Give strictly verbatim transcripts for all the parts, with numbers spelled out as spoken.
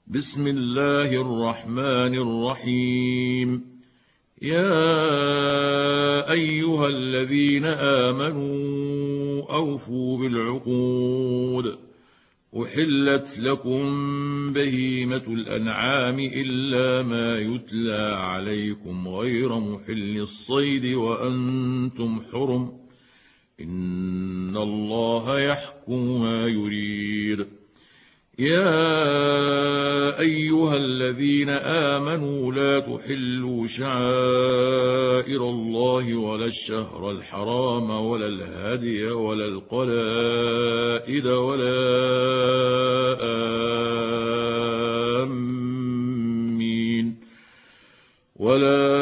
بسم الله الرحمن الرحيم. يا أيها الذين آمنوا أوفوا بالعقود، أحلت لكم بهيمة الأنعام إلا ما يتلى عليكم غير محل الصيد وأنتم حرم، إن الله يحكم ما يريد. يا أيها الذين آمنوا لا تحلوا شعائر الله ولا الشهر الحرام ولا الهدي ولا القلائد ولا آمين ولا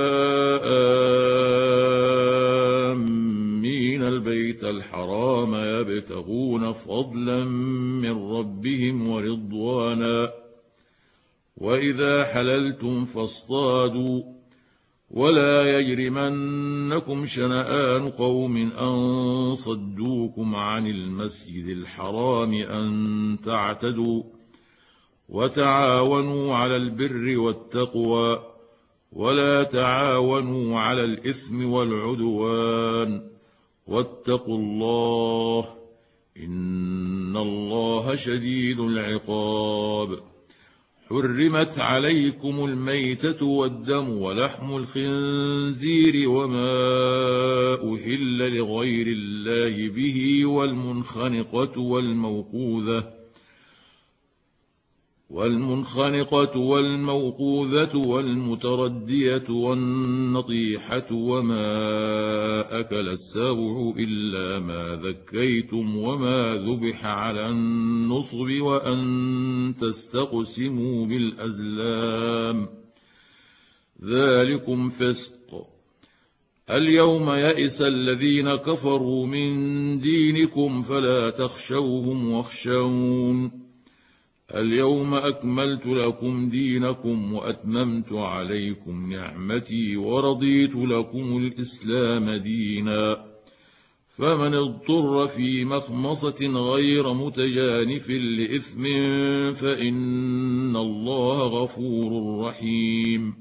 آمين البيت الحرام يبتغون فضلا من ربهم ورضوانا، وإذا حللتم فاصطادوا، ولا يجرمنكم شنآن قوم أن صدوكم عن المسجد الحرام أن تعتدوا، وتعاونوا على البر والتقوى، ولا تعاونوا على الإثم والعدوان، واتقوا الله إن الله شديد العقاب. حرمت عليكم الميتة والدم ولحم الخنزير وما أهل لغير الله به والمنخنقة والموقوذة والمنخنقة والموقوذة والمتردية والنطيحة وما أكل السبع إلا ما ذكيتم وما ذبح على النصب وأن تستقسموا بالأزلام، ذلكم فسق. اليوم يئس الذين كفروا من دينكم فلا تخشوهم واخشون، اليوم أكملت لكم دينكم وأتممت عليكم نعمتي ورضيت لكم الإسلام دينا، فمن اضطر في مخمصة غير متجانف لإثم فإن الله غفور رحيم.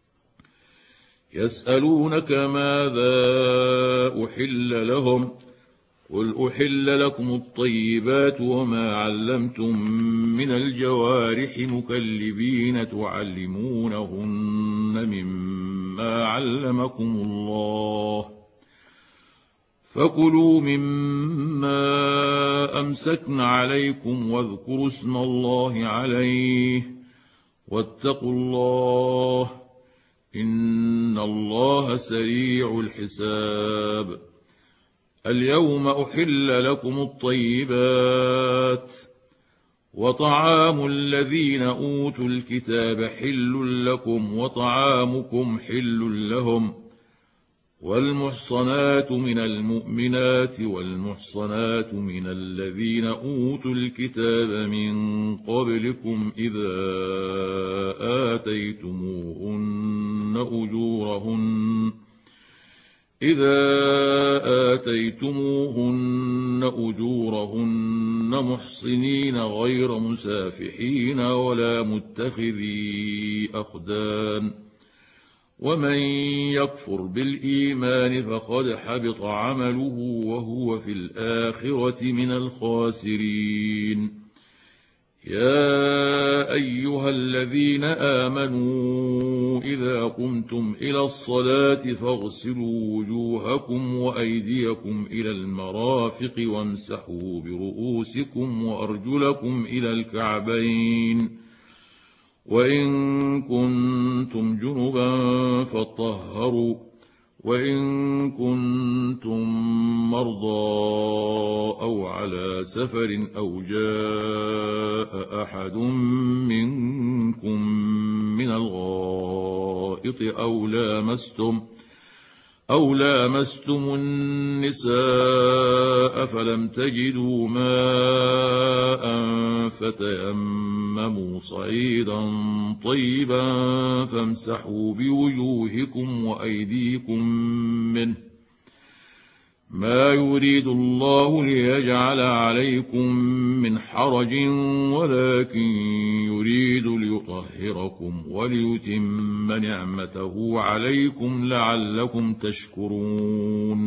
يسألونك ماذا أحل لهم، قل أحل لكم الطيبات وما علمتم من الجوارح مكلبين تعلمونهن مما علمكم الله، فكلوا مما أمسكن عليكم واذكروا اسم الله عليه، واتقوا الله إن الله سريع الحساب. اليوم أحل لكم الطيبات، وطعام الذين أوتوا الكتاب حل لكم وطعامكم حل لهم، والمحصنات من المؤمنات والمحصنات من الذين أوتوا الكتاب من قبلكم إذا آتيتموهن أجورهن إذا آتيتموهن أجورهن محصنين غير مسافحين ولا متخذي أخدان، ومن يكفر بالإيمان فقد حبط عمله وهو في الآخرة من الخاسرين. يا أيها الذين آمنوا إذا قمتم إلى الصلاة فاغسلوا وجوهكم وأيديكم إلى المرافق وامسحوا برؤوسكم وأرجلكم إلى الكعبين، وإن كنتم جنبا فاطهروا، وإن كنتم مرضى أو على سفر أو جاء أحد منكم من الغائط أو لامستم أو لامستم النساء فلم تجدوا ماء فتيمموا صعيدا طيبا فامسحوا بوجوهكم وأيديكم منه ما يريد الله ليجعل عليكم من حرج ولكن يريد ليطهركم وليتم نعمته عليكم لعلكم تشكرون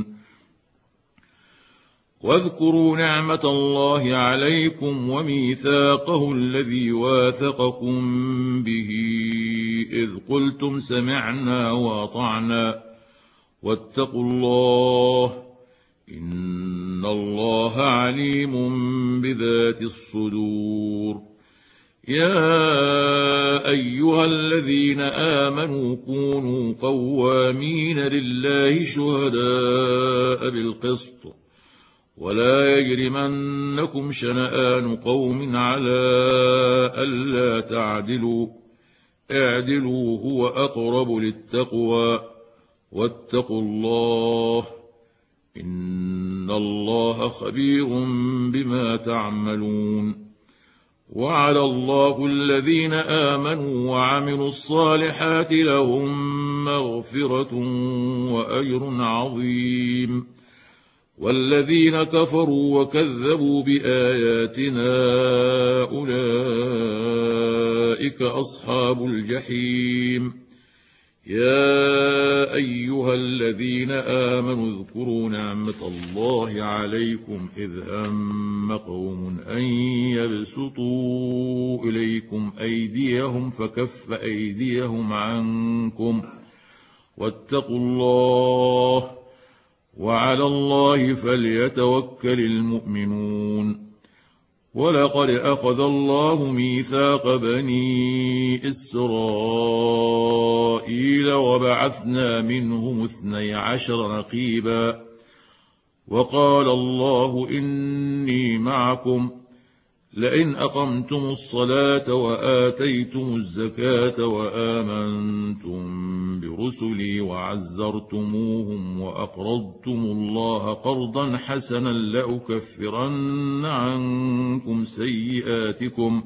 واذكروا نعمة الله عليكم وميثاقه الذي واثقكم به إذ قلتم سمعنا وأطعنا واتقوا الله إن الله عليم بذات الصدور يا أيها الذين آمنوا كونوا قوامين لله شهداء بالقسط ولا يجرمنكم شنآن قوم على ألا تعدلوا اعدلوا هو أقرب للتقوى واتقوا الله إن الله خبير بما تعملون وعلى الله الذين آمنوا وعملوا الصالحات لهم مغفرة وأجر عظيم والذين كفروا وكذبوا بآياتنا أولئك أصحاب الجحيم يا أيها الذين آمنوا اذكروا نعمة الله عليكم إذ هم قوم أن يبسطوا إليكم أيديهم فكف أيديهم عنكم واتقوا الله وعلى الله فليتوكل المؤمنون ولقد أخذ الله ميثاق بني إسرائيل وبعثنا منهم اثني عشر نقيبا وقال الله إني معكم لئن أقمتم الصلاة وآتيتم الزكاة وآمنتم برسلي وعزرتموهم وأقرضتم الله قرضا حسنا لأكفرن عنكم سيئاتكم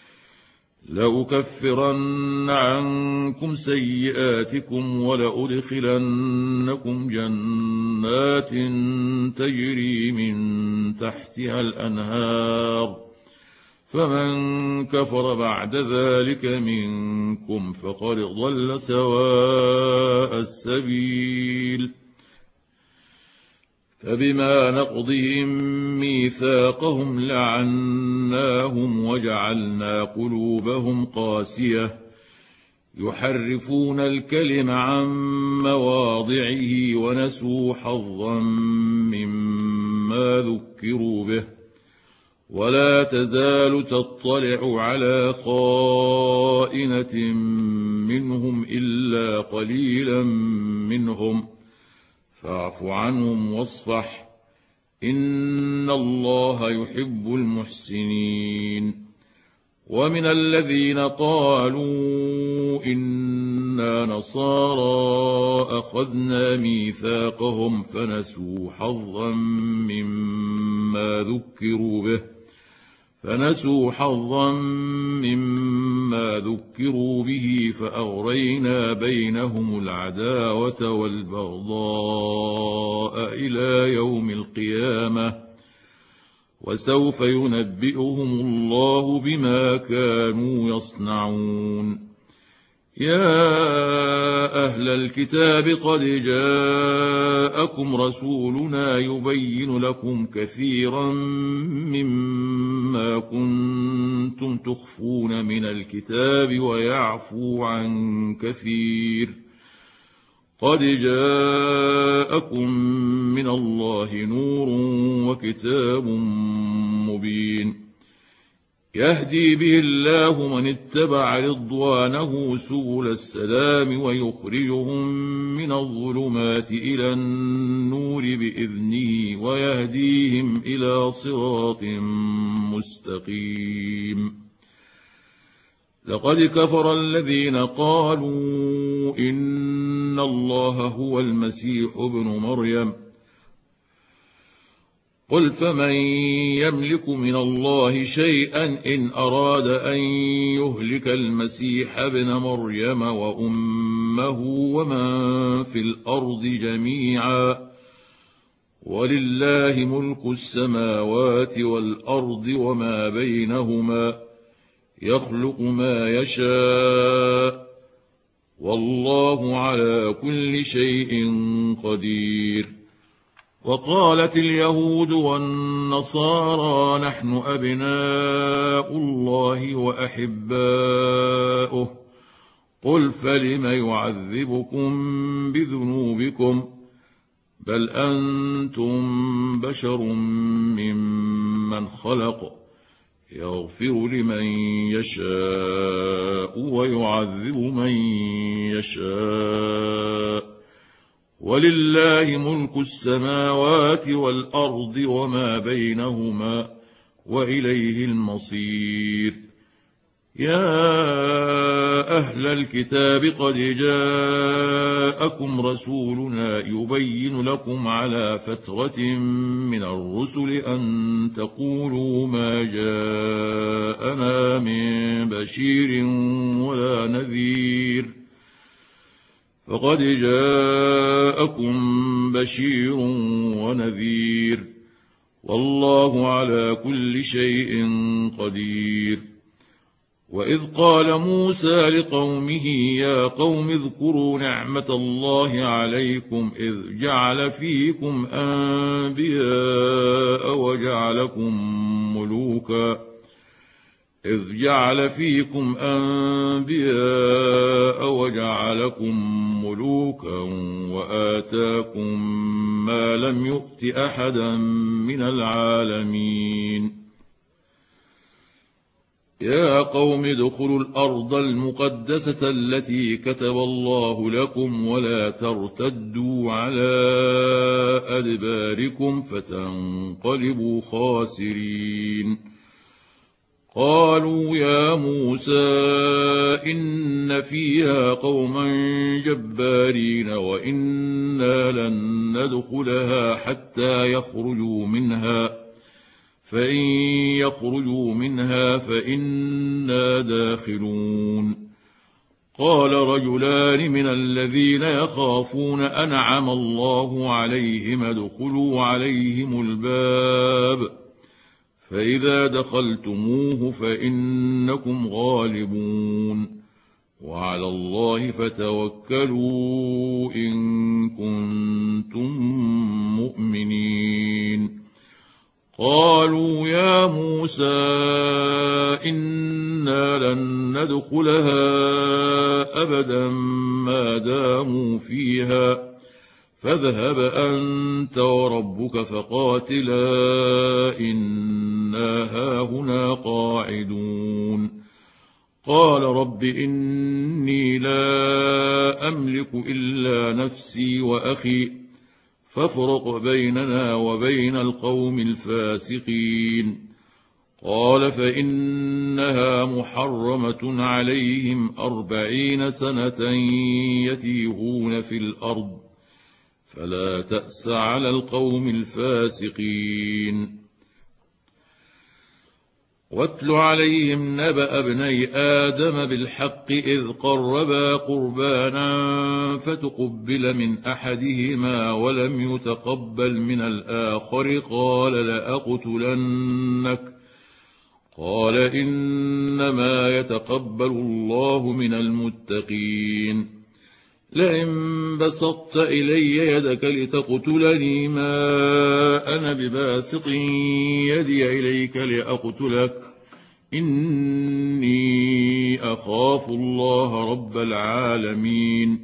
لأكفرن عنكم سيئاتكم ولأدخلنكم جنات تجري من تحتها الأنهار فمن كفر بعد ذلك منكم فقد ضل سواء السبيل فبما نقضهم ميثاقهم لعناهم وجعلنا قلوبهم قاسية يحرفون الكلم عن مواضعه ونسوا حظا مما ذكروا به ولا تزال تطلع على خائنة منهم إلا قليلا منهم فاعف عنهم واصفح إن الله يحب المحسنين ومن الذين قالوا إنا نصارى أخذنا ميثاقهم فنسوا حظا مما ذكروا به فنسوا حظا مما ذكروا به فأغرينا بينهم العداوة والبغضاء إلى يوم القيامة وسوف ينبئهم الله بما كانوا يصنعون يا أهل الكتاب قد جاءكم رسولنا يبين لكم كثيرا مما كنتم تخفون من الكتاب ويعفو عن كثير قد جاءكم من الله نور وكتاب مبين يهدي به الله من اتبع رضوانه سبل السلام ويخرجهم من الظلمات إلى النور بإذنه ويهديهم إلى صراط مستقيم لقد كفر الذين قالوا إن الله هو المسيح ابن مريم قل فمن يملك من الله شيئا إن أراد أن يهلك المسيح ابن مريم وأمه ومن في الأرض جميعا ولله ملك السماوات والأرض وما بينهما يخلق ما يشاء والله على كل شيء قدير. وقالت اليهود والنصارى نحن أبناء الله وأحباؤه قل فلم يعذبكم بذنوبكم بل أنتم بشر ممن خلق يغفر لمن يشاء ويعذب من يشاء ولله ملك السماوات والأرض وما بينهما وإليه المصير. يا أهل الكتاب قد جاءكم رسولنا يبين لكم على فترة من الرسل أن تقولوا ما جاءنا من بشير ولا نذير فقد جاءكم بشير ونذير والله على كل شيء قدير. وإذ قال موسى لقومه يا قوم اذكروا نعمة الله عليكم إذ جعل فيكم أنبياء وجعلكم ملوكا إذ جعل فيكم أنبياء وجعلكم ملوكا وآتاكم ما لم يؤت أحدا من العالمين. يا قوم ادخلوا الأرض المقدسة التي كتب الله لكم ولا ترتدوا على أدباركم فتنقلبوا خاسرين. قالوا يا موسى إن فيها قوما جبارين وإنا لن ندخلها حتى يخرجوا منها فإن يخرجوا منها فإنا داخلون. قال رجلان من الذين يخافون أنعم الله عليهم ادخلوا عليهم الباب فإذا دخلتموه فإنكم غالبون وعلى الله فتوكلوا إن كنتم مؤمنين. قالوا يا موسى إنا لن ندخلها أبدا ما داموا فيها فاذهب أنت وربك فقاتلا إنا هاهنا قاعدون. قال رب إني لا أملك إلا نفسي وأخي فافرق بيننا وبين القوم الفاسقين. قال فإنها محرمة عليهم أربعين سنة يتيهون في الأرض فلا تأس على القوم الفاسقين. واتل عليهم نبأ ابني آدم بالحق إذ قربا قربانا فتقبل من أحدهما ولم يتقبل من الآخر قال لأقتلنك قال إنما يتقبل الله من المتقين. لئن بسطت إلي يدك لتقتلني ما أنا بباسط يدي إليك لأقتلك إني أخاف الله رب العالمين.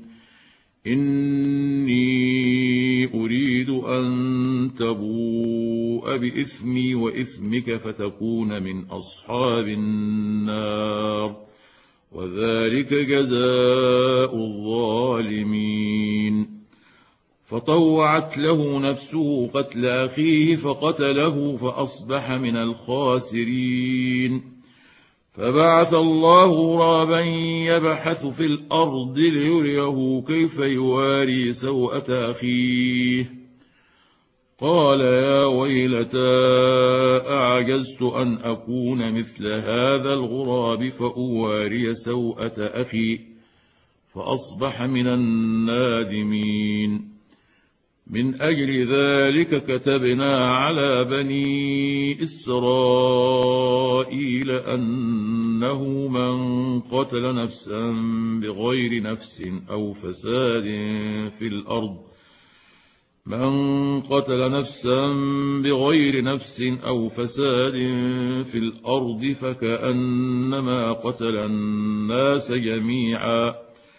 إني أريد أن تبوء بإثمي وإثمك فتكون من أصحاب النار وذلك جزاء الظالمين. فطوعت له نفسه قتل أخيه فقتله فأصبح من الخاسرين. فبعث الله غرابا يبحث في الأرض ليريه كيف يواري سوءة أخيه قال يا ويلتى أعجزت أن أكون مثل هذا الغراب فأواري سوءة أخي فأصبح من النادمين. من أجل ذلك كتبنا على بني إسرائيل أنه من قتل نفسا بغير نفس أو فساد في الأرض من قتل نفسا بغير نفس أو فساد في الأرض فكأنما قتل الناس جميعا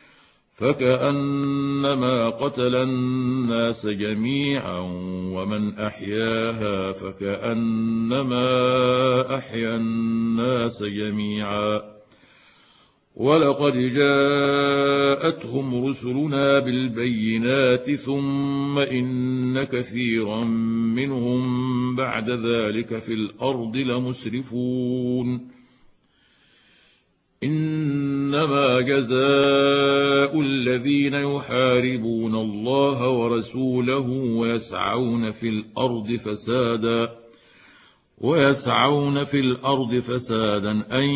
فكأنما قتل الناس جميعا ومن أحياها فكأنما أحيا الناس جميعا ولقد جاءتهم رسلنا بالبينات ثم إن كثيرا منهم بعد ذلك في الأرض لمسرفون إنما جزاء الذين يحاربون الله ورسوله ويسعون في الأرض فسادا ويسعون في الأرض فسادا أن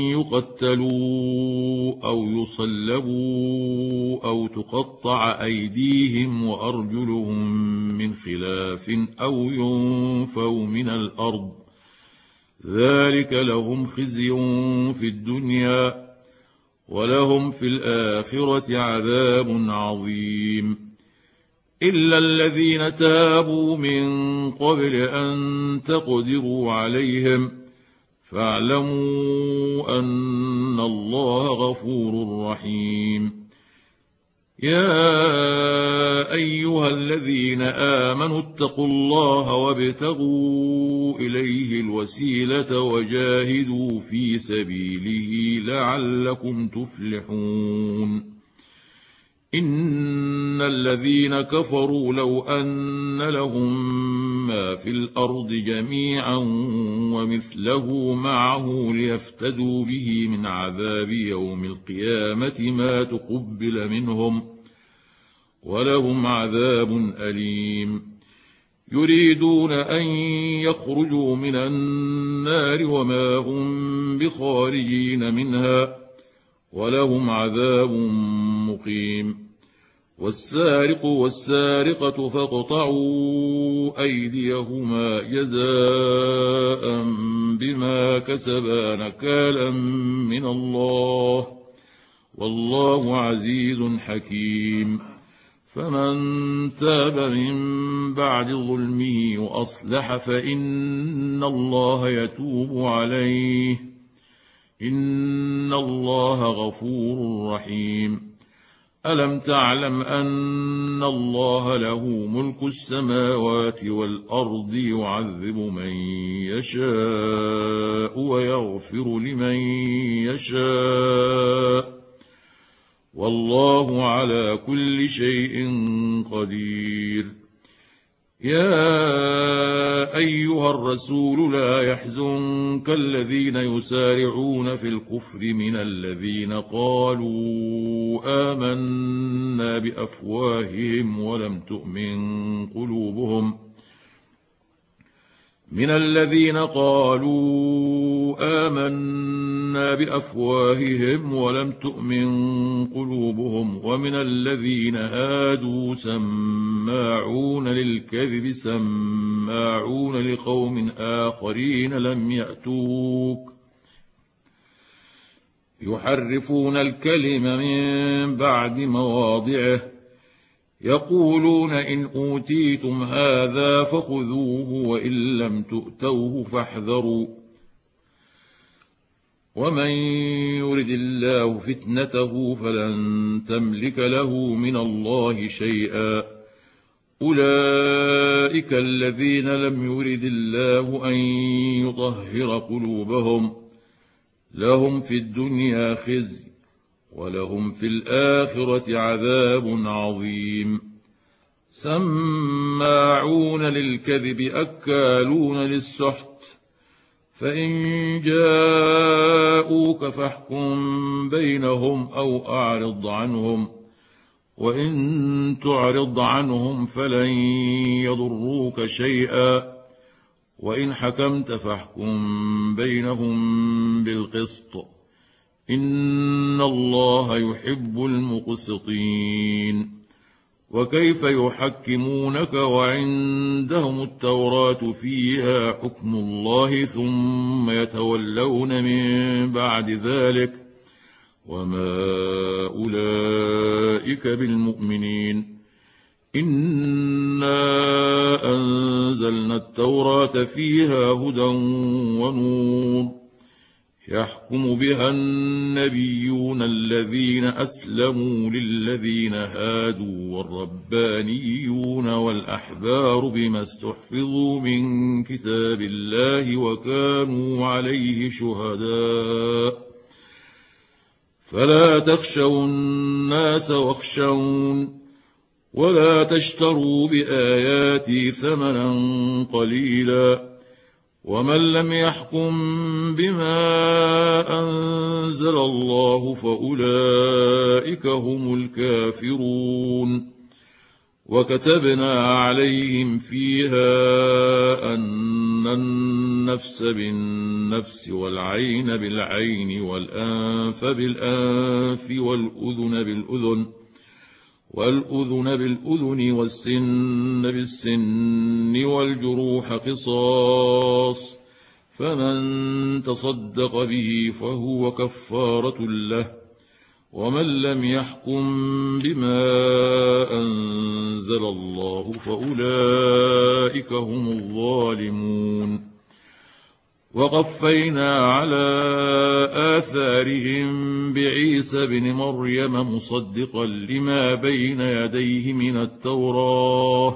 يقتلوا أو يصلبوا أو تقطع أيديهم وأرجلهم من خلاف أو ينفوا من الأرض ذلك لهم خزي في الدنيا ولهم في الآخرة عذاب عظيم إلا الذين تابوا من قبل أن تقدروا عليهم فاعلموا أن الله غفور رحيم يا أيها الذين آمنوا اتقوا الله وابتغوا إليه الوسيلة وجاهدوا في سبيله لعلكم تفلحون إن الذين كفروا لو أن لهم ما في الأرض جميعا ومثله معه ليفتدوا به من عذاب يوم القيامة ما تقبل منهم ولهم عذاب أليم يريدون أن يخرجوا من النار وما هم بخارجين منها ولهم عذاب مقيم والسارق والسارقة فاقطعوا أيديهما جزاء بما كسبا نكالا من الله والله عزيز حكيم فمن تاب من بعد ظلمه وأصلح فإن الله يتوب عليه إن الله غفور رحيم ألم تعلم أن الله له ملك السماوات والأرض يعذب من يشاء ويغفر لمن يشاء والله على كل شيء قدير يا أيها الرسول لا يحزنك الذين يسارعون في الكفر من الذين قالوا آمنا بأفواههم ولم تؤمن قلوبهم من الذين قالوا آمنا بأفواههم ولم تؤمن قلوبهم ومن الذين هادوا سماعون للكذب سماعون لقوم آخرين لم يأتوك يحرفون الكلم من بعد مواضعه يقولون إن أوتيتم هذا فخذوه وإن لم تؤتوه فاحذروا ومن يرد الله فتنته فلن تملك له من الله شيئا أولئك الذين لم يرد الله أن يطهر قلوبهم لهم في الدنيا خزي ولهم في الآخرة عذاب عظيم سماعون للكذب أكالون للسحت فإن جاءوك فاحكم بينهم أو أعرض عنهم وإن تعرض عنهم فلن يضروك شيئا وإن حكمت فاحكم بينهم بالقسط إن الله يحب المقسطين وكيف يحكمونك وعندهم التوراة فيها حكم الله ثم يتولون من بعد ذلك وما أولئك بالمؤمنين. إنا أنزلنا التوراة فيها هدى ونور يحكم بها النبيون الذين أسلموا للذين هادوا والربانيون والأحبار بما استحفظوا من كتاب الله وكانوا عليه شهداء فلا تخشوا الناس واخشون ولا تشتروا بآياتي ثمنا قليلا ومن لم يحكم بما أنزل الله فأولئك هم الكافرون. وكتبنا عليهم فيها أن النفس بالنفس والعين بالعين والأنف بالأنف والأذن بالأذن والأذن بالأذن والسن بالسن والجروح قصاص فمن تصدق به فهو كفارة له ومن لم يحكم بما أنزل الله فأولئك هم الظالمون. وقفينا على آثارهم بعيسى بن مريم مصدقا لما بين يديه من التوراة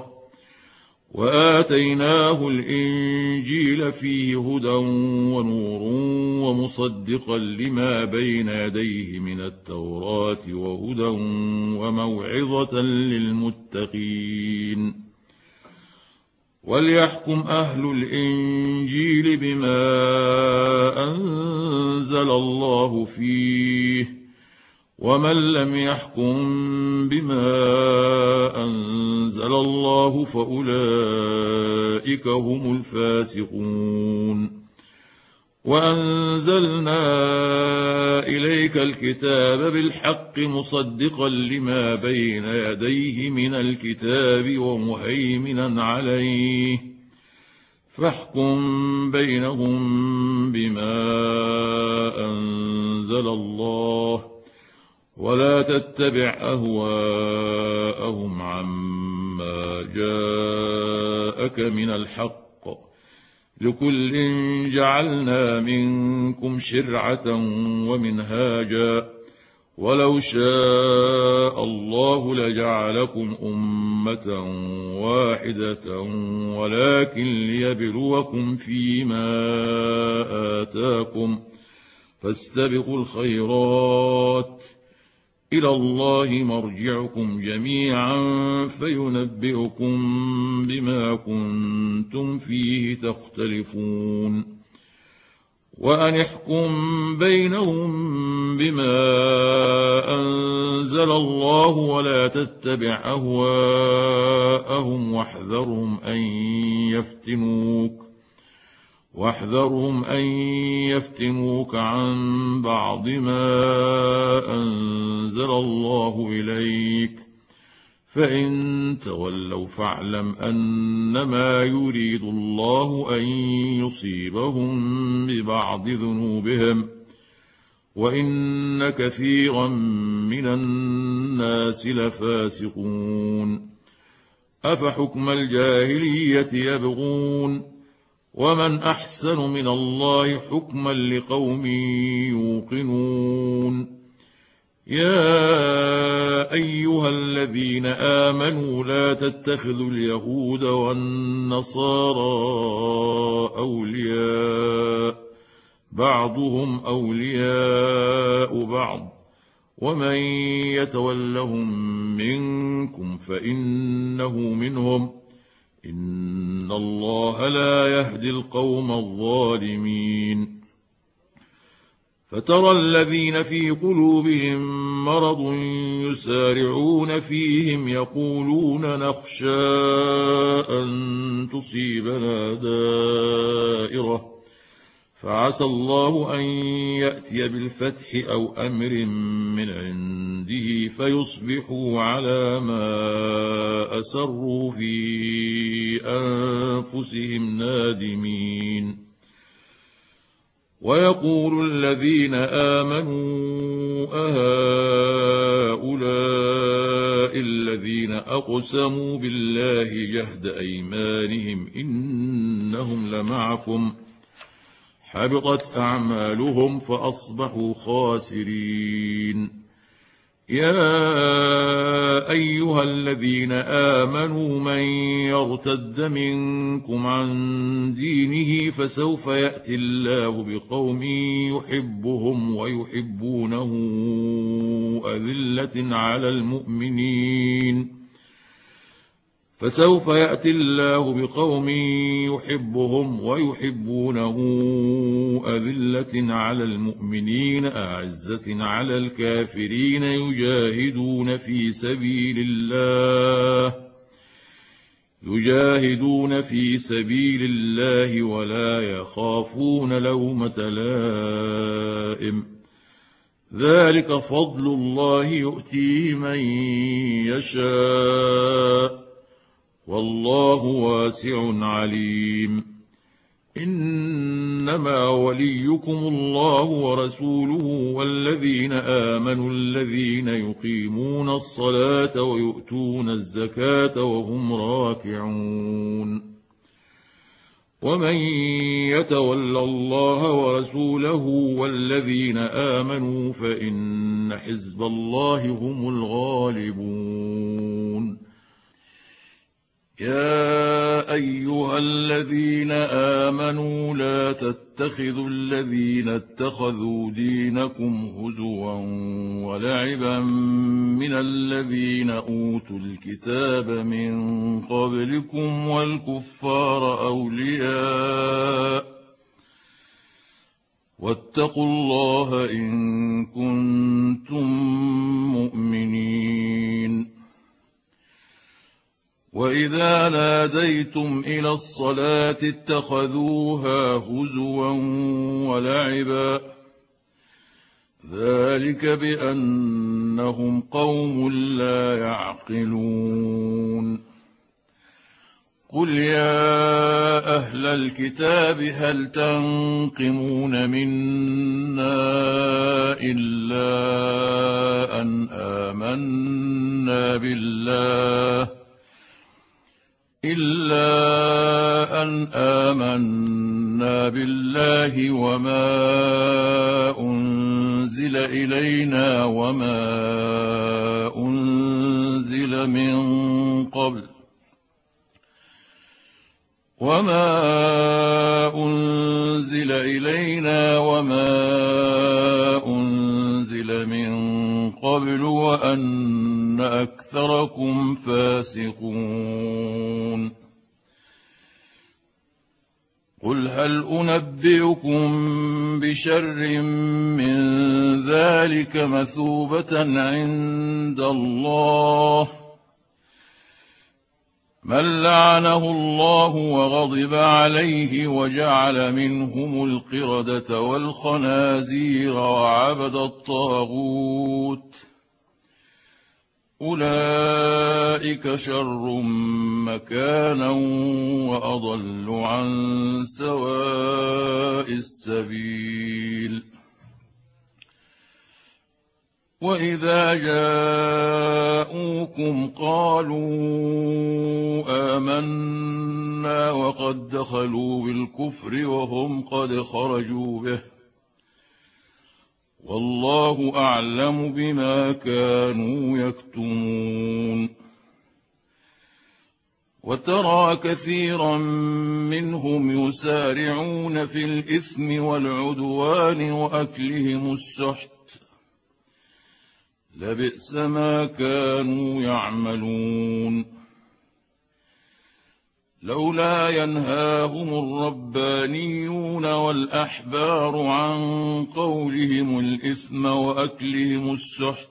وآتيناه الإنجيل فيه هدى ونور ومصدقا لما بين يديه من التوراة وهدى وموعظة للمتقين. وليحكم أهل الإنجيل بما أنزل الله فيه ومن لم يحكم بما أنزل الله فأولئك هم الفاسقون. وأنزلنا إليك الكتاب بالحق مصدقا لما بين يديه من الكتاب ومهيمنا عليه فاحكم بينهم بما أنزل الله ولا تتبع أهواءهم عما جاءك من الحق لكل جعلنا منكم شرعة ومنهاجا ولو شاء الله لجعلكم أمة واحدة ولكن ليبلوكم فيما آتاكم فاستبقوا الخيرات إلى الله مرجعكم جميعا فينبئكم بما كنتم فيه تختلفون. وأن احكم بينهم بما أنزل الله ولا تتبع أهواءهم واحذرهم أن يفتنوك واحذرهم أن يفتنوك عن بعض ما أنزل الله إليك فإن تولوا فاعلم أنما يريد الله أن يصيبهم ببعض ذنوبهم وإن كثيرا من الناس لفاسقون. أفحكم الجاهلية يبغون ومن أحسن من الله حكما لقوم يوقنون. يا أيها الذين آمنوا لا تتخذوا اليهود والنصارى أولياء بعضهم أولياء بعض ومن يتولهم منكم فإنه منهم إن الله لا يهدي القوم الظالمين. فترى الذين في قلوبهم مرض يسارعون فيهم يقولون نخشى أن تصيبنا دائرة فعسى الله أن يأتي بالفتح أو أمر من عنده فيصبحوا على ما أسروا في أنفسهم نادمين. ويقول الذين آمنوا أهؤلاء الذين أقسموا بالله جهد أيمانهم إنهم لمعكم حبطت أعمالهم فأصبحوا خاسرين. يا أيها الذين آمنوا من يرتد منكم عن دينه فسوف يأتي الله بقوم يحبهم ويحبونه أذلة على المؤمنين فسوف يأتي الله بقوم يحبهم ويحبونه أذلة على المؤمنين أعزة على الكافرين يجاهدون في سبيل الله يجاهدون في سبيل الله ولا يخافون لومة لائم ذلك فضل الله يؤتيه من يشاء والله واسع عليم. إنما وليكم الله ورسوله والذين آمنوا الذين يقيمون الصلاة ويؤتون الزكاة وهم راكعون. ومن يتول الله ورسوله والذين آمنوا فإن حزب الله هم الغالبون. يا أيها الذين آمنوا لا تتخذوا الذين اتخذوا دينكم هزوا ولعبا من الذين أوتوا الكتاب من قبلكم والكفار أولياء واتقوا الله إن كنتم مؤمنين. وإذا ناديتم إلى الصلاة اتخذوها هزوا ولعبا ذلك بأنهم قوم لا يعقلون. قل يا أهل الكتاب هل تنقمون منا إلا أن آمنا بالله إلا أن آمنا بالله وما أنزل إلينا وما أنزل من قبل وما أنزل إلينا وما أنزل من قبل وأن أكثركم فاسقون. قل هل أنبئكم بشر من ذلك مثوبة عند الله من لعنه الله وغضب عليه وجعل منهم القردة والخنازير وعبد الطاغوت أولئك شر مكانا وأضل عن سواء السبيل. وإذا جاءوكم قالوا آمنا وقد دخلوا بالكفر وهم قد خرجوا به والله أعلم بما كانوا يكتمون. وترى كثيرا منهم يسارعون في الإثم والعدوان وأكلهم السحت لبئس ما كانوا يعملون. لولا ينهاهم الربانيون والأحبار عن قولهم الإثم وأكلهم السحت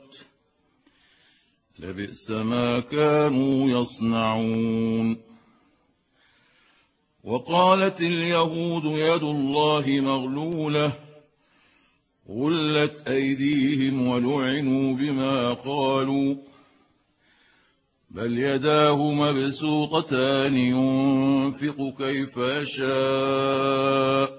لبئس ما كانوا يصنعون. وقالت اليهود يد الله مغلولة غلت أيديهم ولعنوا بما قالوا بل يداه مبسوطتان ينفق كيف يشاء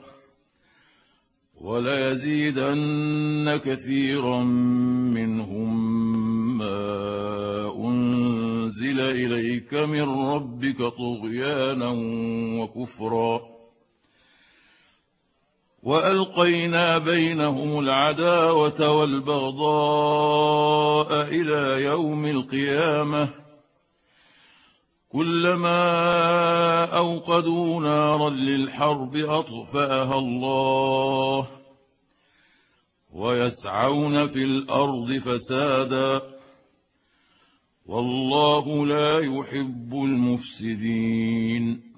وليزيدن كثيرا منهم ما أنزل إليك من ربك طغيانا وكفرا وألقينا بينهم العداوة والبغضاء إلى يوم القيامة كلما أوقدوا نارا للحرب أطفأها الله ويسعون في الأرض فسادا والله لا يحب المفسدين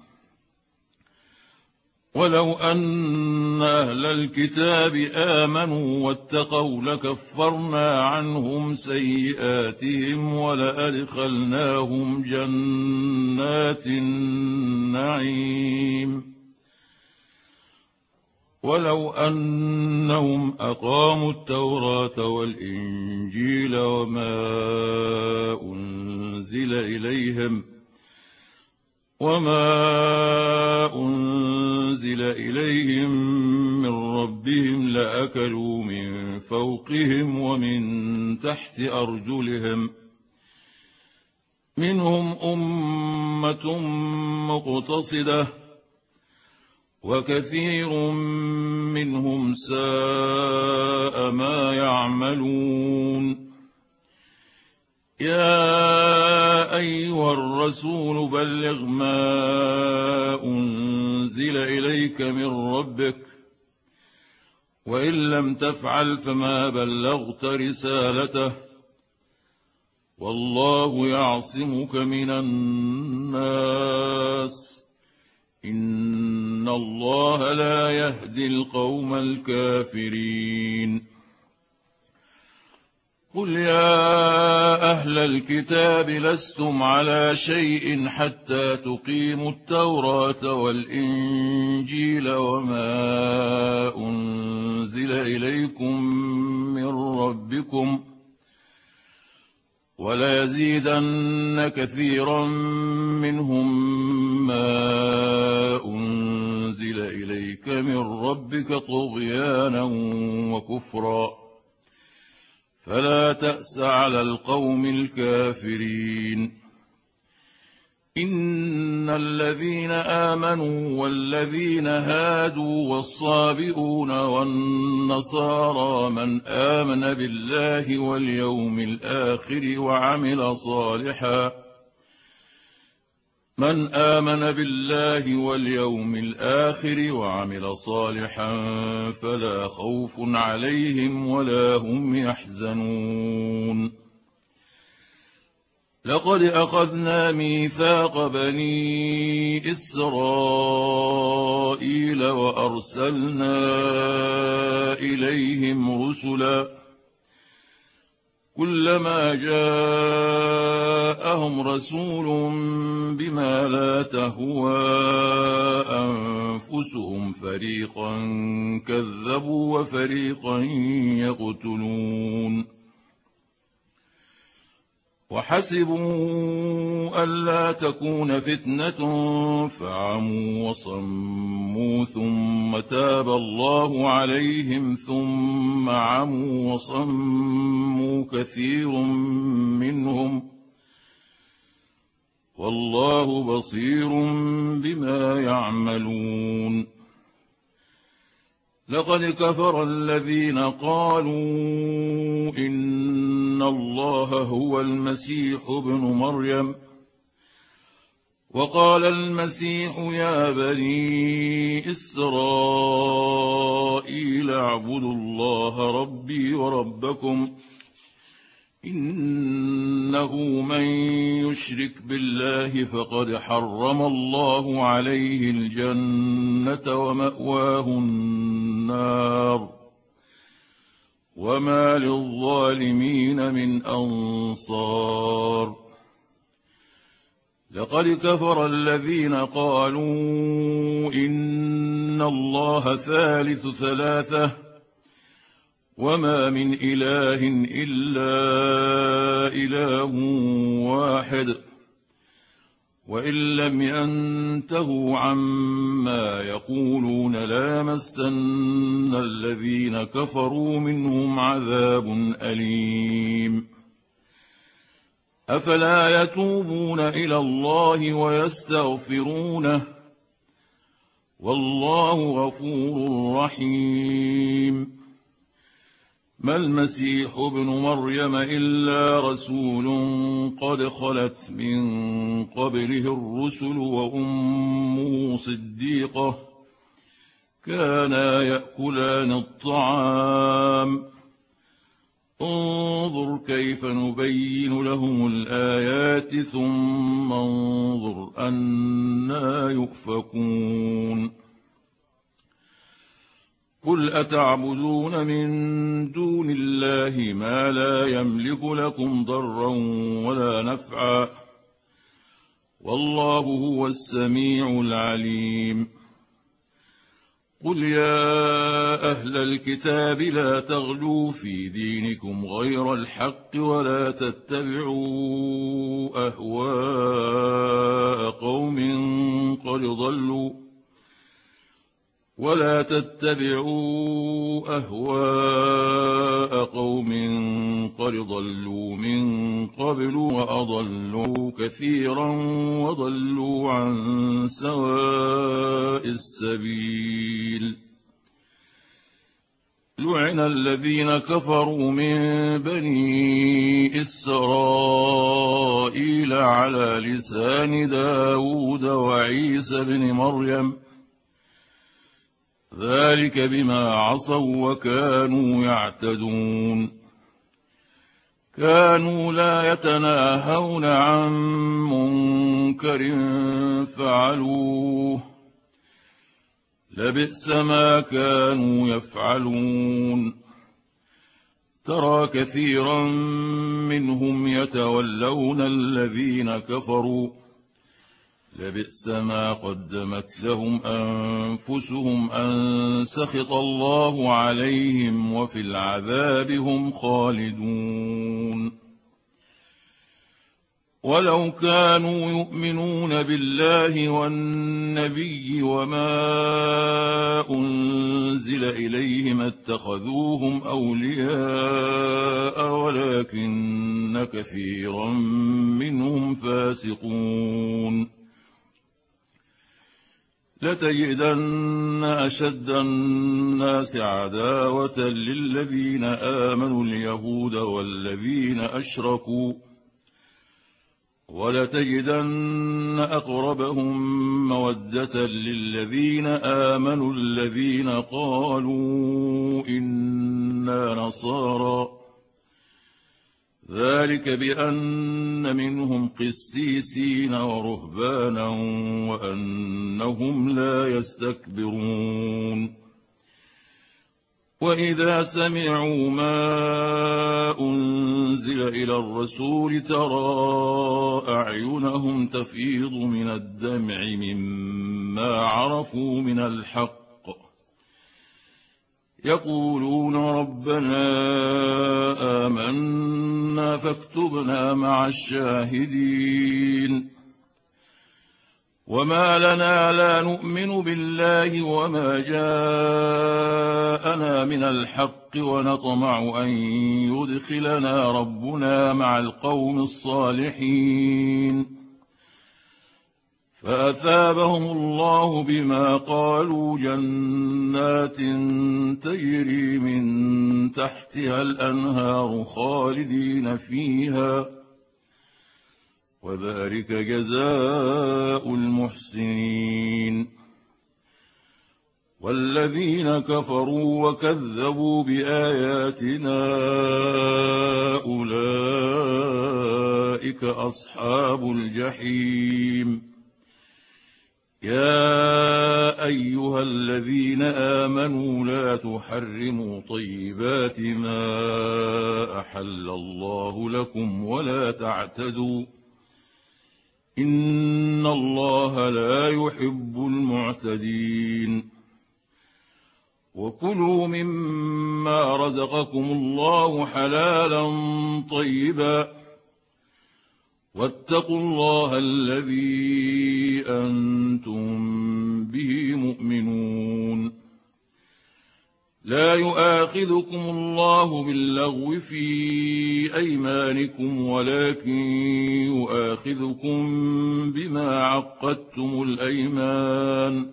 ولو أن أهل الكتاب آمنوا واتقوا لكفرنا عنهم سيئاتهم ولأدخلناهم جنات النعيم ولو أنهم أقاموا التوراة والإنجيل وما أنزل إليهم وما أنزل إليهم من ربهم لأكلوا من فوقهم ومن تحت أرجلهم منهم أمة مقتصدة وكثير منهم ساء ما يعملون يا أيها الرسول بلغ ما أنزل إليك من ربك وإن لم تفعل فما بلغت رسالته والله يعصمك من الناس إن الله لا يهدي القوم الكافرين قل يا أهل الكتاب لستم على شيء حتى تقيموا التوراة والإنجيل وما أنزل إليكم من ربكم وليزيدن كثيرا منهم ما أنزل إليك من ربك طغيانا وكفرا فلا تأس على القوم الكافرين إن الذين آمنوا والذين هادوا والصابئون والنصارى من آمن بالله واليوم الآخر وعمل صالحا من آمن بالله واليوم الآخر وعمل صالحا فلا خوف عليهم ولا هم يحزنون لقد أخذنا ميثاق بني إسرائيل وأرسلنا إليهم رسلا كلما جاءهم رسول بما لا تهوى أنفسهم فريقا كذبوا وفريقا يقتلون وحسبوا ألا تكون فتنة فعموا وصموا ثم تاب الله عليهم ثم عموا وصموا كثير منهم والله بصير بما يعملون لقد كفر الذين قالوا إن الله هو المسيح ابن مريم وقال المسيح يا بني إسرائيل اعبدوا الله ربي وربكم إنه من يشرك بالله فقد حرم الله عليه الجنة ومأواه النار وما للظالمين من أنصار لقد كفر الذين قالوا إن الله ثالث ثلاثة وما من إله إلا إله واحد وإن لم ينتهوا عما يقولون ليمسن الذين كفروا منهم عذاب أليم أفلا يتوبون إلى الله ويستغفرونه والله غفور رحيم ما المسيح ابن مريم إلا رسول قد خلت من قبله الرسل وأمه صديقة كانا يأكلان الطعام انظر كيف نبين لهم الآيات ثم انظر أنى يؤفكون قل أتعبدون من دون الله ما لا يملك لكم ضرا ولا نفعا والله هو السميع العليم قل يا أهل الكتاب لا تغلوا في دينكم غير الحق ولا تتبعوا أهواء قوم قد ضلوا ولا تتبعوا أهواء قوم قد ضلوا من قبل وأضلوا كثيرا وضلوا عن سواء السبيل لعن الذين كفروا من بني إسرائيل على لسان داود وعيسى بن مريم ذلك بما عصوا وكانوا يعتدون كانوا لا يتناهون عن منكر فعلوه لبئس ما كانوا يفعلون ترى كثيرا منهم يتولون الذين كفروا لبئس ما قدمت لهم أنفسهم أن سخط الله عليهم وفي العذاب هم خالدون ولو كانوا يؤمنون بالله والنبي وما أنزل إليهم اتخذوهم أولياء ولكن كثيرا منهم فاسقون لتجدن أشد الناس عداوة للذين آمنوا اليهود والذين أشركوا ولتجدن أقربهم مودة للذين آمنوا الذين قالوا إنا نصارى ذلك بأن منهم قسيسين ورهبانا وأنهم لا يستكبرون وإذا سمعوا ما أنزل إلى الرسول ترى أعينهم تفيض من الدمع مما عرفوا من الحق يقولون ربنا آمنا فاكتبنا مع الشاهدين وما لنا لا نؤمن بالله وما جاءنا من الحق ونطمع أن يدخلنا ربنا مع القوم الصالحين فأثابهم الله بما قالوا جنات تجري من تحتها الأنهار خالدين فيها وذلك جزاء المحسنين والذين كفروا وكذبوا بآياتنا أولئك أصحاب الجحيم يا أيها الذين آمنوا لا تحرموا طيبات ما أحل الله لكم ولا تعتدوا إن الله لا يحب المعتدين وكلوا مما رزقكم الله حلالا طيبا واتقوا الله الذي أنتم به مؤمنون لا يؤاخذكم الله باللغو في أيمانكم ولكن يؤاخذكم بما عقدتم الأيمان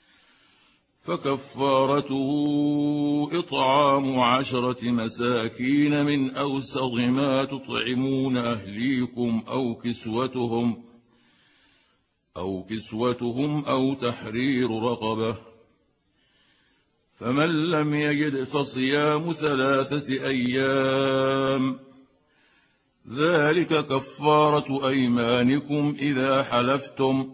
فكفارته إطعام عشرة مساكين من أوسط ما تطعمون أهليكم أو كسوتهم أو كسوتهم أو تحرير رقبة فمن لم يجد فصيام ثلاثة أيام ذلك كفارة أيمانكم إذا حلفتم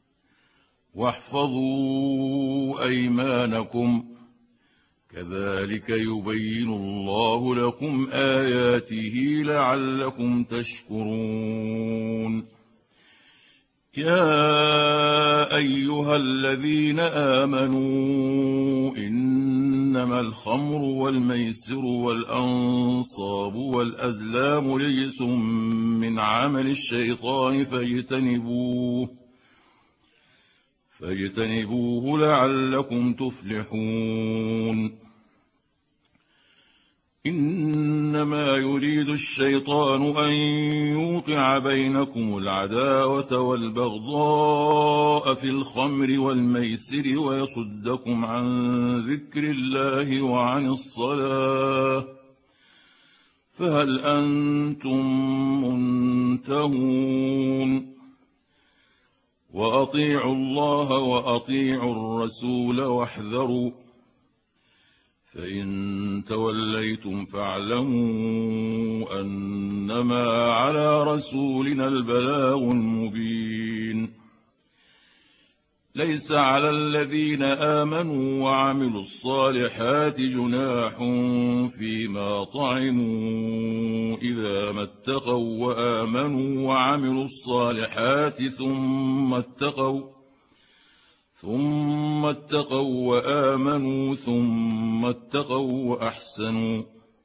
واحفظوا أيمانكم كذلك يبين الله لكم آياته لعلكم تشكرون يا أيها الذين آمنوا إنما الخمر والميسر والأنصاب والأزلام رجس من عمل الشيطان فاجتنبوه فاجتنبوه لعلكم تفلحون إنما يريد الشيطان أن يوقع بينكم العداوة والبغضاء في الخمر والميسر ويصدكم عن ذكر الله وعن الصلاة فهل أنتم منتهون وأطيعوا الله وأطيعوا الرسول واحذروا فإن توليتم فاعلموا أنما على رسولنا البلاغ المبين ليس على الذين آمنوا وعملوا الصالحات جناح فيما طعموا إذا ما اتقوا وآمنوا وعملوا الصالحات ثم اتقوا ثم اتقوا وآمنوا ثم اتقوا وأحسنوا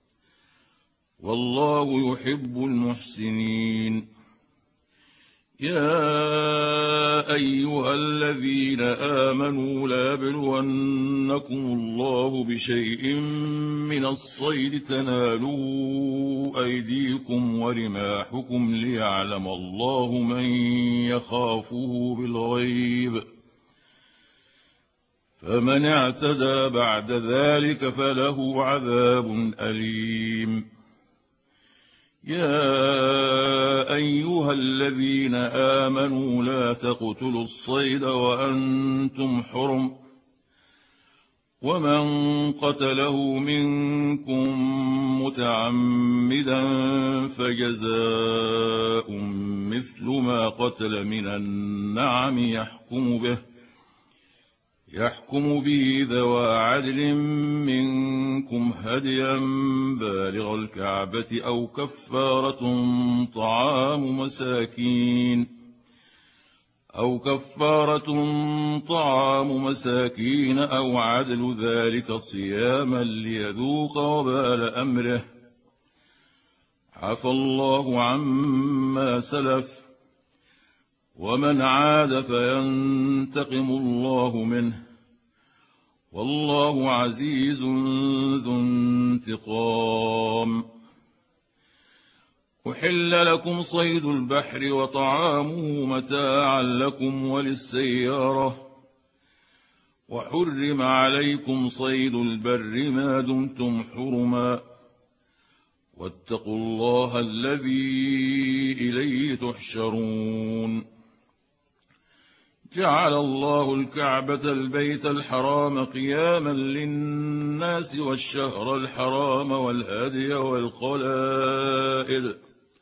والله يحب المحسنين يا أيها الذين آمنوا لا يبلونكم الله بشيء من الصيد تنالوا أيديكم ورماحكم ليعلم الله من يخافه بالغيب فمن اعتدى بعد ذلك فله عذاب أليم يا أيها الذين آمنوا لا تقتلوا الصيد وأنتم حرم ومن قتله منكم متعمدا فجزاء مثل ما قتل من النعم يحكم به يحكم به ذوى عدل منكم هديا بالغ الكعبة أو كفارة طعام مساكين أو كفارة طعام مساكين أو عدل ذلك صياما ليذوق وبال أمره عفى الله عما سلف ومن عاد فينتقم الله منه والله عزيز ذو انتقام أحل لكم صيد البحر وطعامه متاعا لكم وللسيارة وحرم عليكم صيد البر ما دمتم حرما واتقوا الله الذي إليه تحشرون جعل الله الكعبة البيت الحرام قياما للناس والشهر الحرام والهدي والقلائد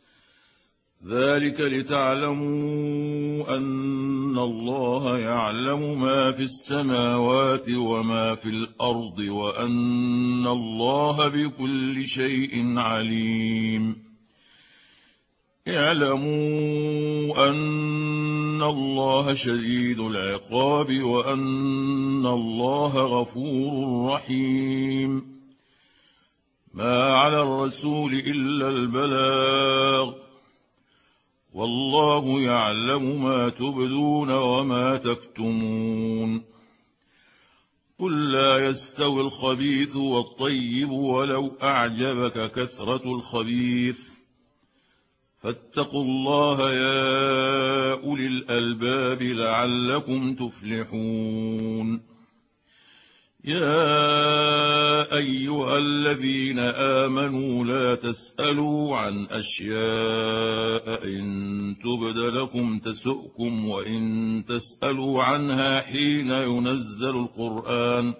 ذلك لتعلموا أن الله يعلم ما في السماوات وما في الأرض وأن الله بكل شيء عليم اعلموا أن الله شديد العقاب وأن الله غفور رحيم. ما على الرسول إلا البلاغ، والله يعلم ما تبدون وما تكتمون. قل لا يستوي الخبيث والطيب ولو أعجبك كثرة الخبيث، فاتقوا الله يا أولي الألباب لعلكم تفلحون. يا أيها الذين آمنوا لا تسألوا عن أشياء إن تبد لكم تسؤكم، وإن تسألوا عنها حين ينزل القرآن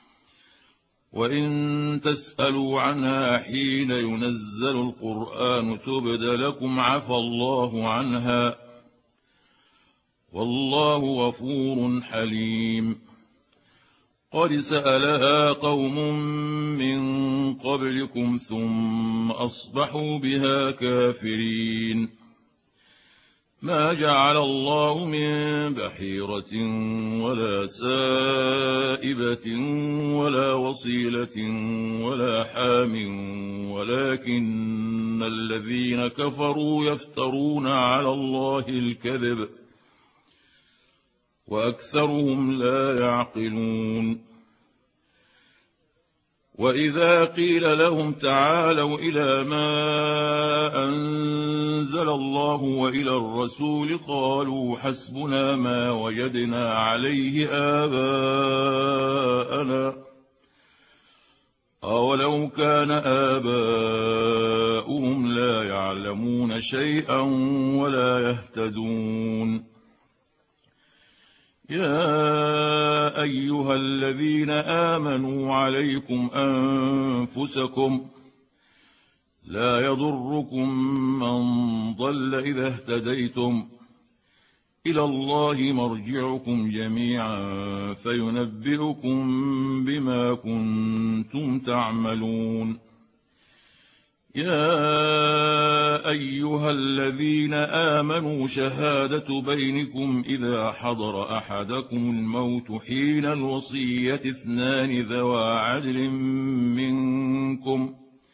وإن تسألوا عنها حين ينزل القرآن تبد لكم عفى الله عنها، والله غفور حليم. قد سألها قوم من قبلكم ثم أصبحوا بها كافرين. ما جعل الله من بحيرة ولا سائبة ولا وصيلة ولا حام، ولكن الذين كفروا يفترون على الله الكذب وأكثرهم لا يعقلون. وإذا قيل لهم تعالوا إلى ما أنزل الله وإلى الرسول قالوا حسبنا ما وجدنا عليه آباءنا، أولو كان آباؤهم لا يعلمون شيئا ولا يهتدون. يا أيها الذين آمنوا عليكم أنفسكم، لا يضركم من ضل إذا اهتديتم، إلى الله مرجعكم جميعا فينبئكم بما كنتم تعملون. يا أيها الذين آمنوا شهادة بينكم إذا حضر أحدكم الموت حين الوصية اثنان ذوى عدل منكم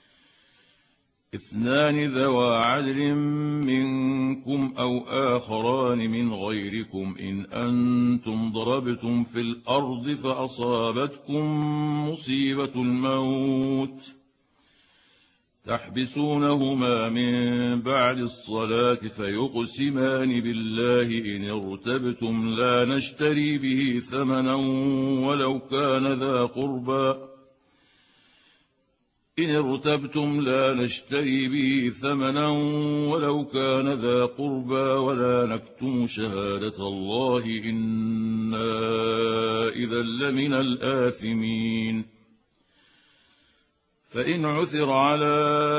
اثنان ذوى عدل منكم أو آخران من غيركم إن أنتم ضربتم في الأرض فأصابتكم مصيبة الموت تحبسونهما من بعد الصلاة فيقسمان بالله إن ارتبتم لا نشتري به ثمنا ولو كان ذا قربى إن ارتبتم لا نشتري به ثمنا ولو كان ذا قربى ولا نكتم شهادة الله إنا إذا لمن الآثمين. فإن عثر على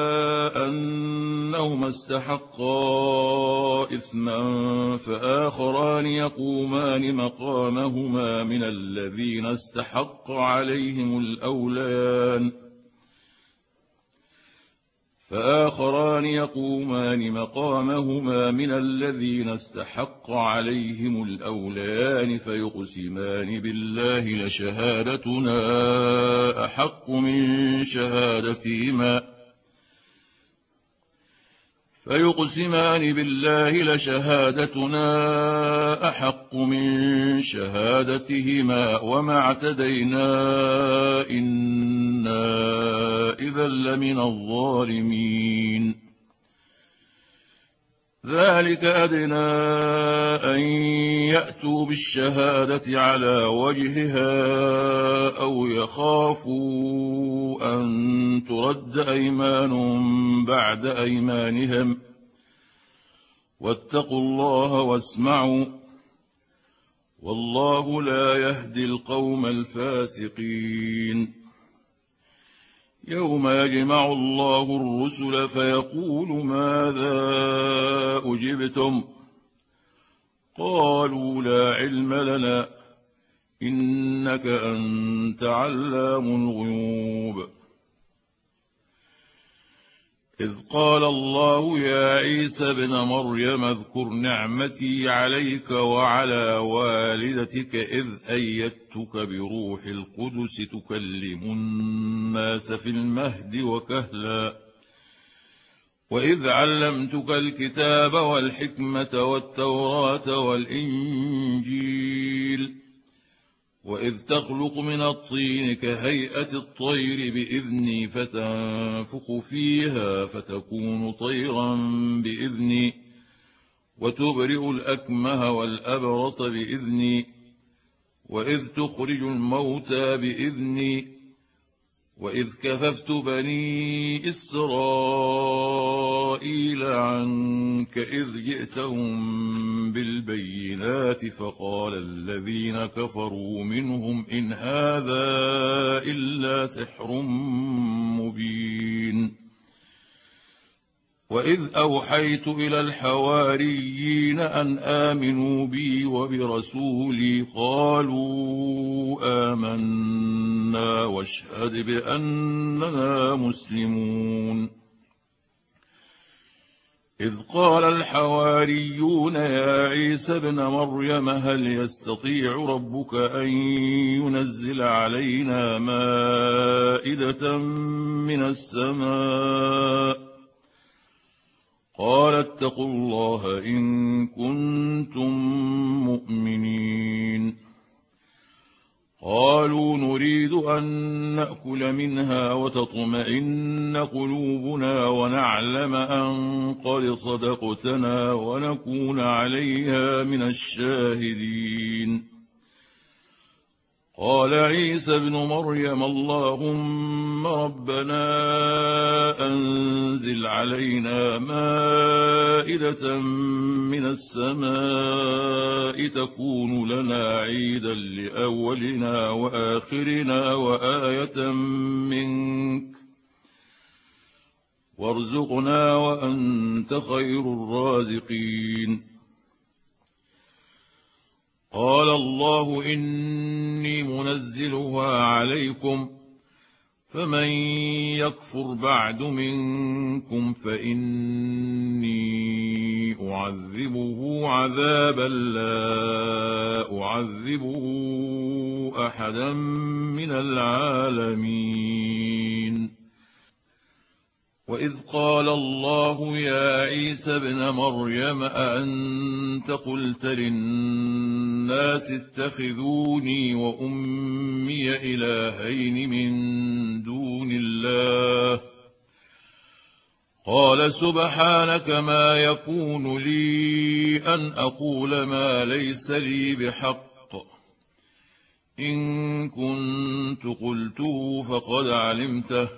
أنهما استحقا إثما فآخران يقومان مقامهما من الذين استحق عليهم الأوليان فآخران يقومان مقامهما من الذين استحق عليهم الأوليان فيقسمان بالله لشهادتنا أحق من شهادتهما فيقسمان بالله لشهادتنا أحق من شهادتهما وما اعتدينا إنا إذا لمن الظالمين. ذلك أدنى أن يأتوا بالشهادة على وجهها أو يخافوا أن ترد أيمان بعد أيمانهم واتقوا الله واسمعوا والله لا يهدي القوم الفاسقين. يوم يجمع الله الرسل فيقول ماذا أجبتم قالوا لا علم لنا إنك أنت علام الغيوب. إذ قال الله يا عيسى ابن مريم اذكر نعمتي عليك وعلى والدتك إذ أيدتك بروح القدس تكلم الناس في المهد وكهلا وإذ علمتك الكتاب والحكمة والتوراة والإنجيل وإذ تخلق من الطين كهيئة الطير بإذني فتنفخ فيها فتكون طيرا بإذني وتبرئ الأكمه والأبرص بإذني وإذ تخرج الموتى بإذني وإذ كففت بني إسرائيل عنك إذ جئتهم بالبينات فقال الذين كفروا منهم إن هذا إلا سحر مبين وإذ أوحيت إلى الحواريين أن آمنوا بي وبرسولي قالوا آمنا واشهد بأننا مسلمون إذ قال الحواريون يا عيسى ابن مريم هل يستطيع ربك أن ينزل علينا مائدة من السماء قال اتقوا الله إن كنتم مؤمنين قالوا نريد أن نأكل منها وتطمئن قلوبنا ونعلم أن قد صدقتنا ونكون عليها من الشاهدين قال عيسى ابن مريم اللهم ربنا أنزل علينا مائدة من السماء تكون لنا عيدا لأولنا وآخرنا وآية منك وارزقنا وأنت خير الرازقين قال الله إني منزلها عليكم فمن يكفر بعد منكم فإني أعذبه عذابا لا أعذبه أحدا من العالمين وإذ قال الله يا عيسى ابن مريم أأنت قلت للناس اتخذوني وأمي إلهين من دون الله قال سبحانك ما يكون لي أن أقول ما ليس لي بحق إن كنت قلته فقد علمته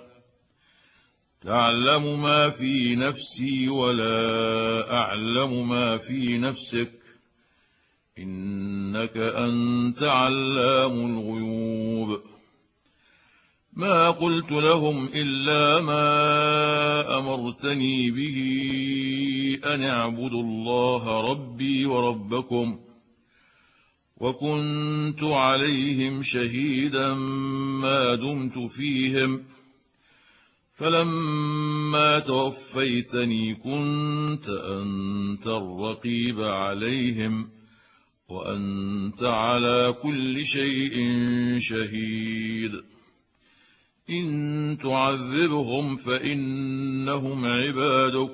تعلم ما في نفسي ولا أعلم ما في نفسك إنك أنت علام الغيوب ما قلت لهم إلا ما أمرتني به أن اعبدوا الله ربي وربكم وكنت عليهم شهيدا ما دمت فيهم فلما توفيتني كنت أنت الرقيب عليهم وأنت على كل شيء شهيد إن تعذبهم فإنهم عبادك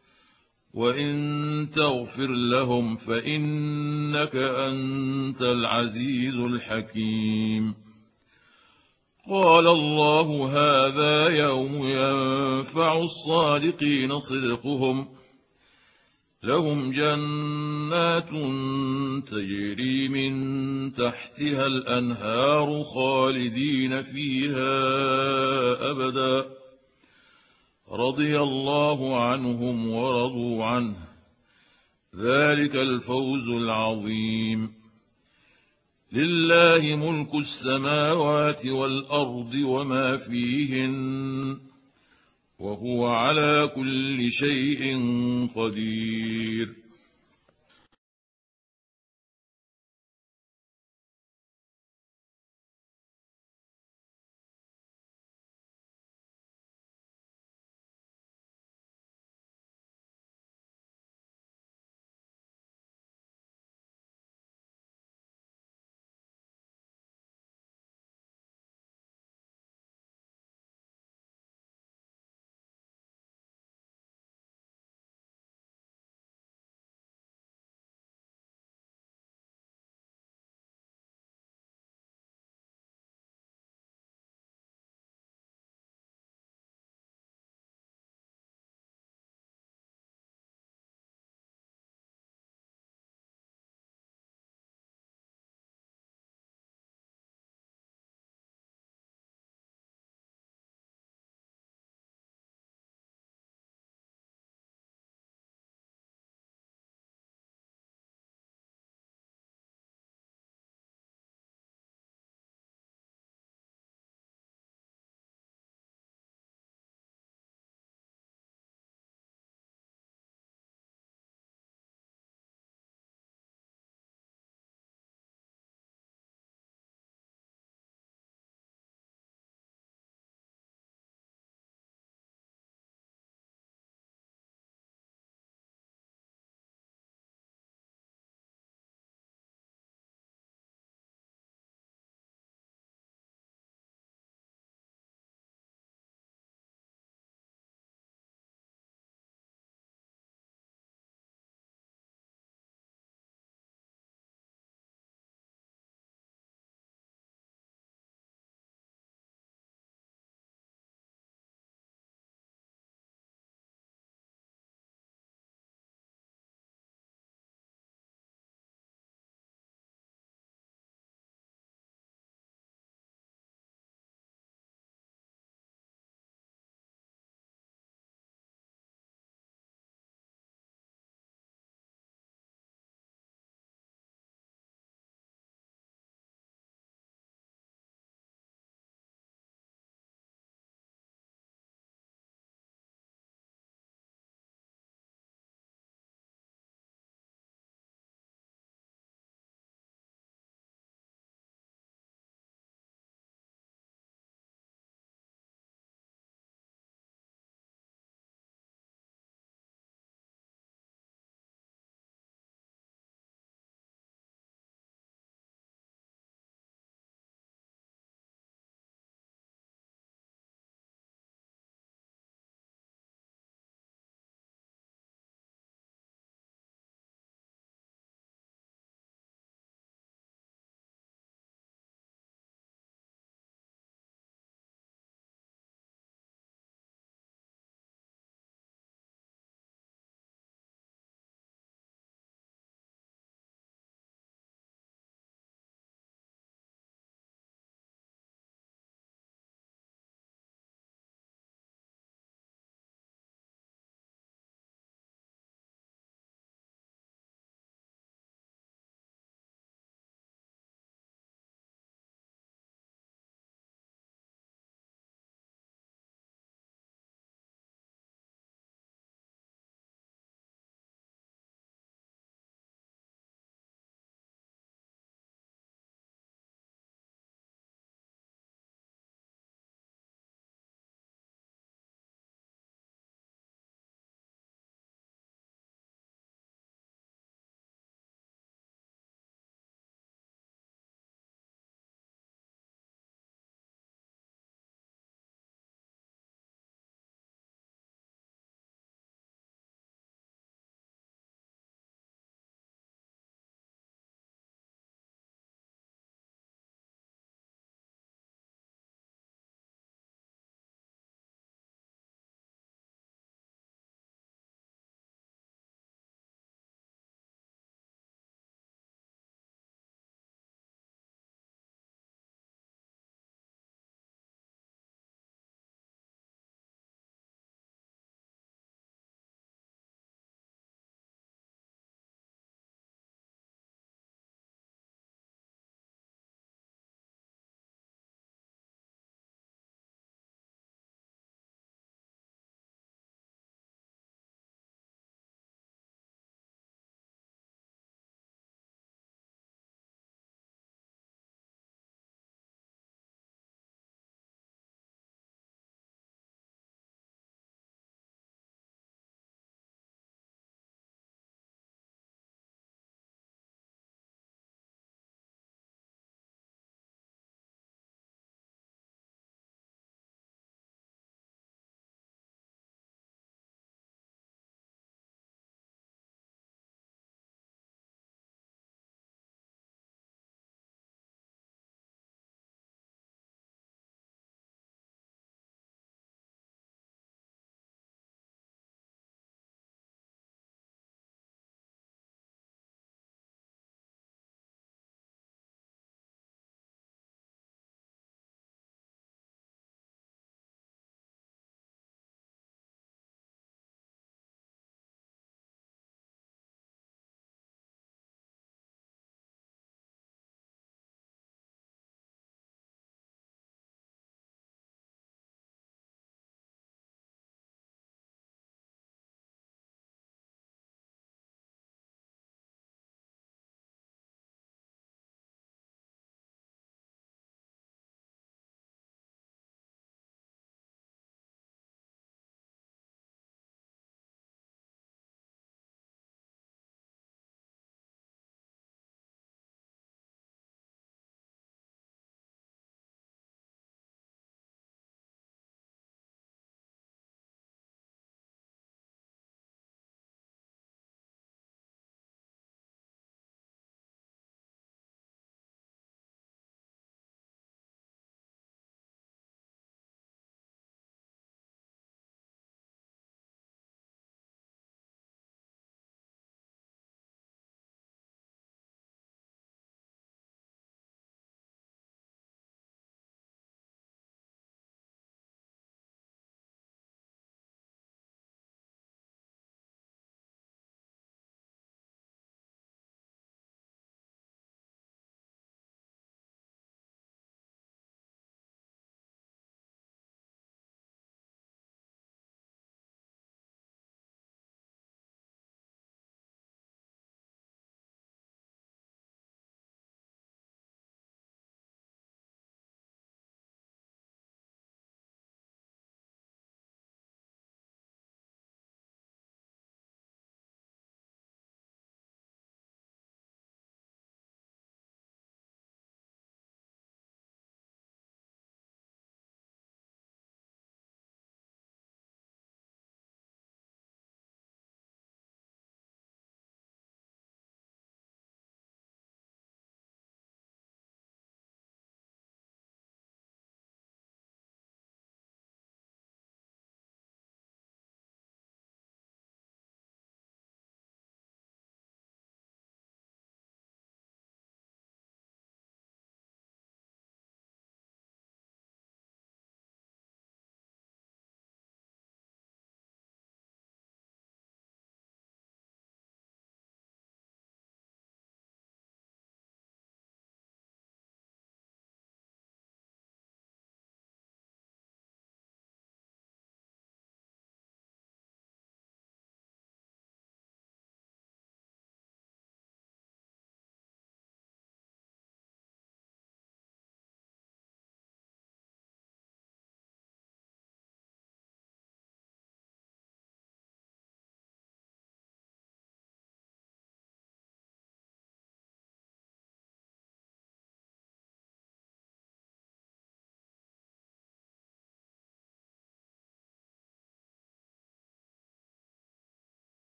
وإن تغفر لهم فإنك أنت العزيز الحكيم قال الله هذا يوم ينفع الصادقين صدقهم لهم جنات تجري من تحتها الأنهار خالدين فيها أبدا رضي الله عنهم ورضوا عنه ذلك الفوز العظيم لله ملك السماوات والأرض وما فيهن وهو على كل شيء قدير